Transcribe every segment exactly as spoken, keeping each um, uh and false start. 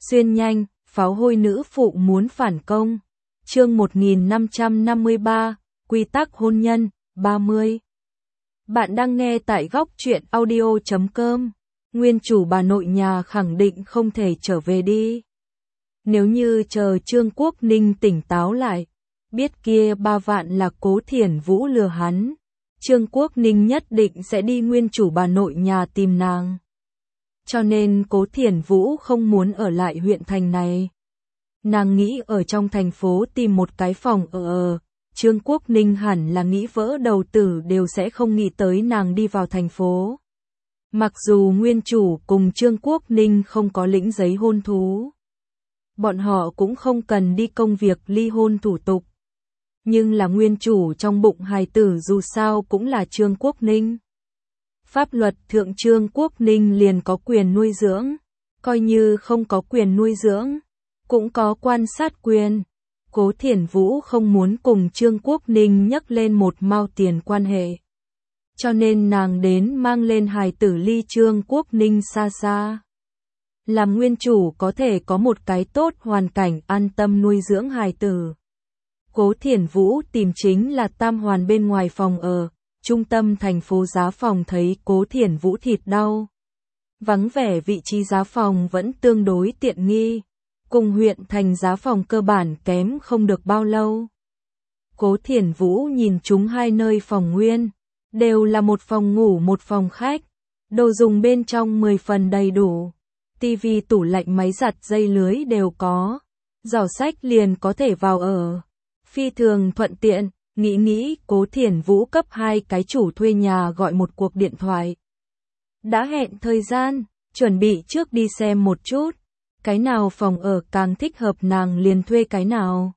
Xuyên nhanh, pháo hôi nữ phụ muốn phản công. Chương một nghìn năm trăm năm mươi ba, quy tắc hôn nhân, ba mươi. Bạn đang nghe tại góc truyện audio chấm com. Nguyên chủ bà nội nhà khẳng định không thể trở về đi. Nếu như chờ Trương Quốc Ninh tỉnh táo lại, biết kia ba vạn là Cố Thiển Vũ lừa hắn, Trương Quốc Ninh nhất định sẽ đi nguyên chủ bà nội nhà tìm nàng. Cho nên Cố Thiển Vũ không muốn ở lại huyện thành này. Nàng nghĩ ở trong thành phố tìm một cái phòng ở, Trương Quốc Ninh hẳn là nghĩ vỡ đầu tử đều sẽ không nghĩ tới nàng đi vào thành phố. Mặc dù nguyên chủ cùng Trương Quốc Ninh không có lĩnh giấy hôn thú, bọn họ cũng không cần đi công việc ly hôn thủ tục. Nhưng là nguyên chủ trong bụng hài tử dù sao cũng là Trương Quốc Ninh. Pháp luật thượng Trương Quốc Ninh liền có quyền nuôi dưỡng, coi như không có quyền nuôi dưỡng, cũng có quan sát quyền. Cố Thiển Vũ không muốn cùng Trương Quốc Ninh nhắc lên một mao tiền quan hệ. Cho nên nàng đến mang lên hài tử ly Trương Quốc Ninh xa xa. Làm nguyên chủ có thể có một cái tốt hoàn cảnh an tâm nuôi dưỡng hài tử. Cố Thiển Vũ tìm chính là Tam Hoàn bên ngoài phòng ở, trung tâm thành phố giá phòng thấy Cố Thiển Vũ thịt đau. Vắng vẻ vị trí giá phòng vẫn tương đối tiện nghi, cùng huyện thành giá phòng cơ bản kém không được bao lâu. Cố Thiển Vũ nhìn chúng hai nơi phòng nguyên, đều là một phòng ngủ một phòng khách, đồ dùng bên trong mười phần đầy đủ, tivi tủ lạnh máy giặt dây lưới đều có, giỏ sách liền có thể vào ở. Phi thường thuận tiện, nghĩ nghĩ Cố Thiển Vũ cấp hai cái chủ thuê nhà gọi một cuộc điện thoại. Đã hẹn thời gian, chuẩn bị trước đi xem một chút, cái nào phòng ở càng thích hợp nàng liền thuê cái nào.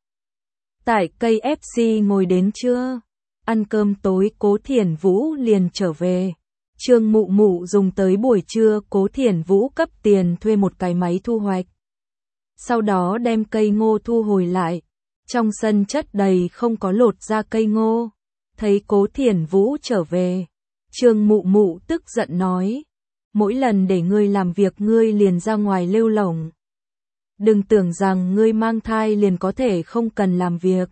Tại cây ép xê ngồi đến trưa, ăn cơm tối Cố Thiển Vũ liền trở về. Trương Mụ Mụ dùng tới buổi trưa Cố Thiển Vũ cấp tiền thuê một cái máy thu hoạch. Sau đó đem cây ngô thu hồi lại. Trong sân chất đầy không có lột ra cây ngô. Thấy Cố Thiển Vũ trở về, Trương Mụ Mụ tức giận nói, mỗi lần để ngươi làm việc ngươi liền ra ngoài lêu lổng. Đừng tưởng rằng ngươi mang thai liền có thể không cần làm việc.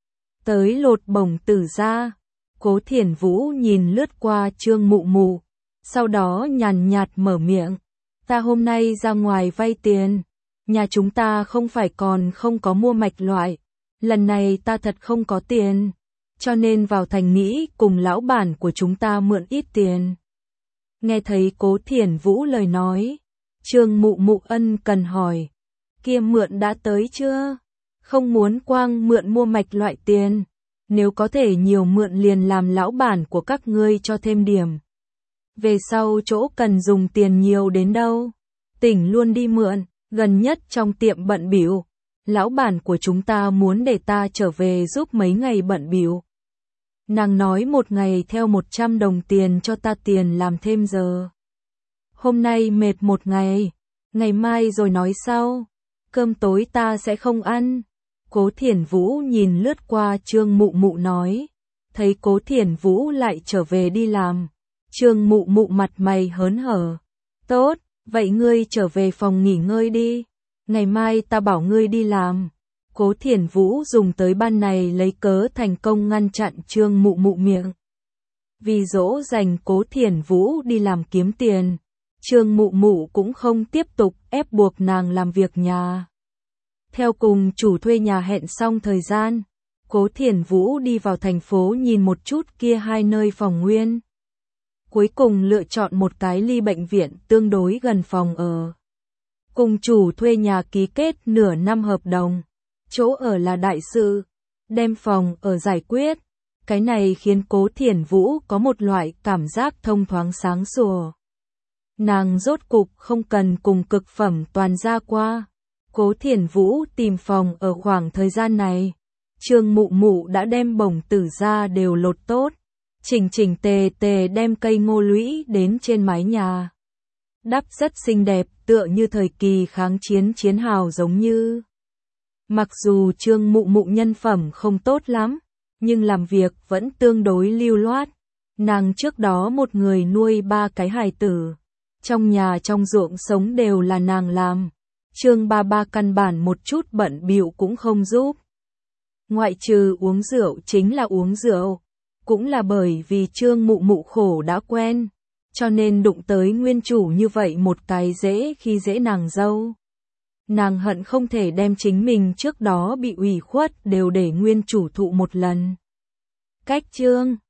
Tới lột bổng tử ra. Cố Thiển Vũ nhìn lướt qua Trương Mụ Mụ, sau đó nhàn nhạt mở miệng, ta hôm nay ra ngoài vay tiền, nhà chúng ta không phải còn không có mua mạch loại. Lần này ta thật không có tiền, cho nên vào thành nghĩ cùng lão bản của chúng ta mượn ít tiền. Nghe thấy Cố Thiển Vũ lời nói, Trương Mụ Mụ ân cần hỏi, kia mượn đã tới chưa? Không muốn quang mượn mua mạch loại tiền, nếu có thể nhiều mượn liền làm lão bản của các ngươi cho thêm điểm. Về sau chỗ cần dùng tiền nhiều đến đâu, tỉnh luôn đi mượn, gần nhất trong tiệm bận bịu. Lão bản của chúng ta muốn để ta trở về giúp mấy ngày bận bịu. Nàng nói một ngày theo một trăm đồng tiền cho ta tiền làm thêm giờ. Hôm nay mệt một ngày, ngày mai rồi nói sau. Cơm tối ta sẽ không ăn. Cố Thiển Vũ nhìn lướt qua Trương Mụ Mụ nói. Thấy Cố Thiển Vũ lại trở về đi làm. Trương Mụ Mụ mặt mày hớn hở. Tốt, vậy ngươi trở về phòng nghỉ ngơi đi. Ngày mai ta bảo ngươi đi làm. Cố Thiển Vũ dùng tới ban này lấy cớ thành công ngăn chặn Trương Mụ Mụ miệng. Vì dỗ dành Cố Thiển Vũ đi làm kiếm tiền, Trương Mụ Mụ cũng không tiếp tục ép buộc nàng làm việc nhà. Theo cùng chủ thuê nhà hẹn xong thời gian, Cố Thiển Vũ đi vào thành phố nhìn một chút kia hai nơi phòng nguyên. Cuối cùng lựa chọn một cái ly bệnh viện tương đối gần phòng ở. Cùng chủ thuê nhà ký kết nửa năm hợp đồng, chỗ ở là đại sự, đem phòng ở giải quyết, cái này khiến Cố Thiển Vũ có một loại cảm giác thông thoáng sáng sủa. Nàng rốt cục không cần cùng cực phẩm toàn gia qua. Cố Thiển Vũ tìm phòng ở khoảng thời gian này, Trương Mụ Mụ đã đem bổng tử ra đều lột tốt, chỉnh chỉnh tề tề đem cây ngô lũy đến trên mái nhà. Đắp rất xinh đẹp, tựa như thời kỳ kháng chiến chiến hào giống như. Mặc dù Trương Mụ Mụ nhân phẩm không tốt lắm, nhưng làm việc vẫn tương đối lưu loát. Nàng trước đó một người nuôi ba cái hài tử, trong nhà trong ruộng sống đều là nàng làm. Trương ba ba căn bản một chút bận bịu cũng không giúp. Ngoại trừ uống rượu chính là uống rượu, cũng là bởi vì Trương mụ mụ khổ đã quen, cho nên đụng tới nguyên chủ như vậy một cái dễ khi dễ nàng dâu. Nàng hận không thể đem chính mình trước đó bị ủy khuất đều để nguyên chủ thụ một lần. Cách Trương